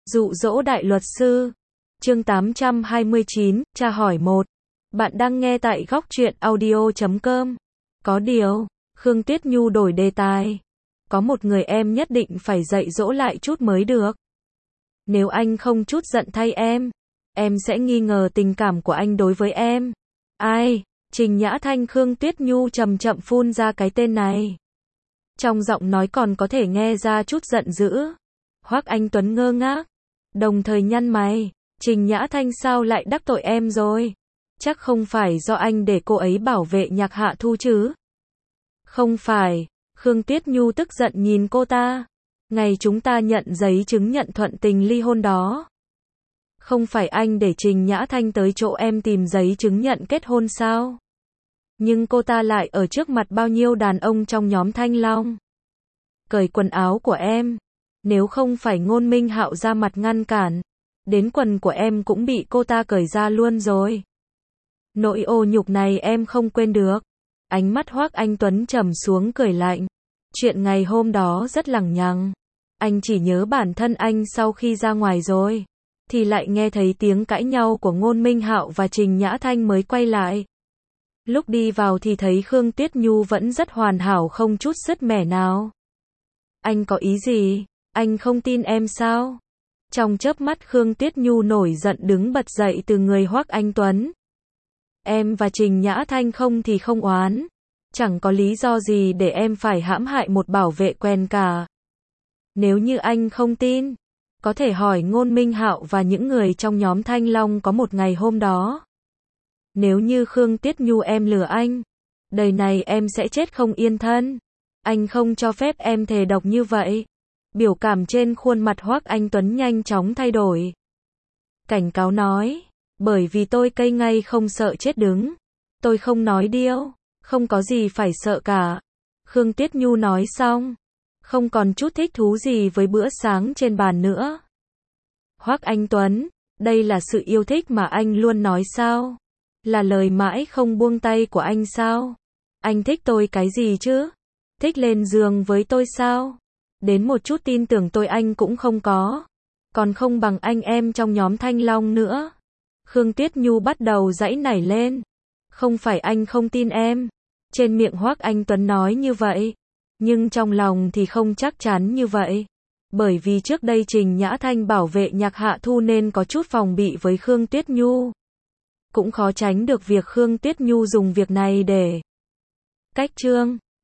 Dụ dỗ đại luật sư. Chương 829, tra hỏi 1. Bạn đang nghe tại góc truyện audio.com. Có điều, Khương Tuyết Nhu đổi đề tài. Có một người em nhất định phải dạy dỗ lại chút mới được. Nếu anh không chút giận thay em sẽ nghi ngờ tình cảm của anh đối với em. Ai? Trình Nhã Thanh. Khương Tuyết Nhu chậm chậm phun ra cái tên này. Trong giọng nói còn có thể nghe ra chút giận dữ. Hoắc Anh Tuấn ngơ ngác, đồng thời nhăn mày. Trình Nhã Thanh sao lại đắc tội em rồi? Chắc không phải do anh để cô ấy bảo vệ Nhạc Hạ Thu chứ? Không phải. Khương Tuyết Nhu tức giận nhìn cô ta. Ngày chúng ta nhận giấy chứng nhận thuận tình ly hôn đó, không phải anh để Trình Nhã Thanh tới chỗ em tìm giấy chứng nhận kết hôn sao? Nhưng cô ta lại ở trước mặt bao nhiêu đàn ông trong nhóm Thanh Long cởi quần áo của em. Nếu không phải Ngôn Minh Hạo ra mặt ngăn cản, đến quần của em cũng bị cô ta cởi ra luôn rồi. Nỗi ô nhục này em không quên được. Ánh mắt Hoắc Anh Tuấn trầm xuống cười lạnh. Chuyện ngày hôm đó rất lằng nhằng. Anh chỉ nhớ bản thân anh sau khi ra ngoài rồi, thì lại nghe thấy tiếng cãi nhau của Ngôn Minh Hạo và Trình Nhã Thanh mới quay lại. Lúc đi vào thì thấy Khương Tuyết Nhu vẫn rất hoàn hảo không chút sứt mẻ nào. Anh có ý gì? Anh không tin em sao? Trong chớp mắt Khương Tuyết Nhu nổi giận đứng bật dậy từ người Hoắc Anh Tuấn. Em và Trình Nhã Thanh không thì không oán. Chẳng có lý do gì để em phải hãm hại một bảo vệ quen cả. Nếu như anh không tin, có thể hỏi Ngôn Minh Hạo và những người trong nhóm Thanh Long có một ngày hôm đó. Nếu như Khương Tuyết Nhu em lừa anh, đời này em sẽ chết không yên thân. Anh không cho phép em thề độc như vậy. Biểu cảm trên khuôn mặt Hoắc Anh Tuấn nhanh chóng thay đổi. Cảnh cáo nói, bởi vì tôi cây ngay không sợ chết đứng. Tôi không nói điêu, không có gì phải sợ cả. Khương Tuyết Nhu nói xong, không còn chút thích thú gì với bữa sáng trên bàn nữa. Hoắc Anh Tuấn, đây là sự yêu thích mà anh luôn nói sao? Là lời mãi không buông tay của anh sao? Anh thích tôi cái gì chứ? Thích lên giường với tôi sao? Đến một chút tin tưởng tôi anh cũng không có. Còn không bằng anh em trong nhóm Thanh Long nữa. Khương Tuyết Nhu bắt đầu giãy nảy lên. Không phải anh không tin em. Trên miệng Hoắc Anh Tuấn nói như vậy, nhưng trong lòng thì không chắc chắn như vậy. Bởi vì trước đây Trình Nhã Thanh bảo vệ Nhạc Hạ Thu nên có chút phòng bị với Khương Tuyết Nhu. Cũng khó tránh được việc Khương Tuyết Nhu dùng việc này để cách chương.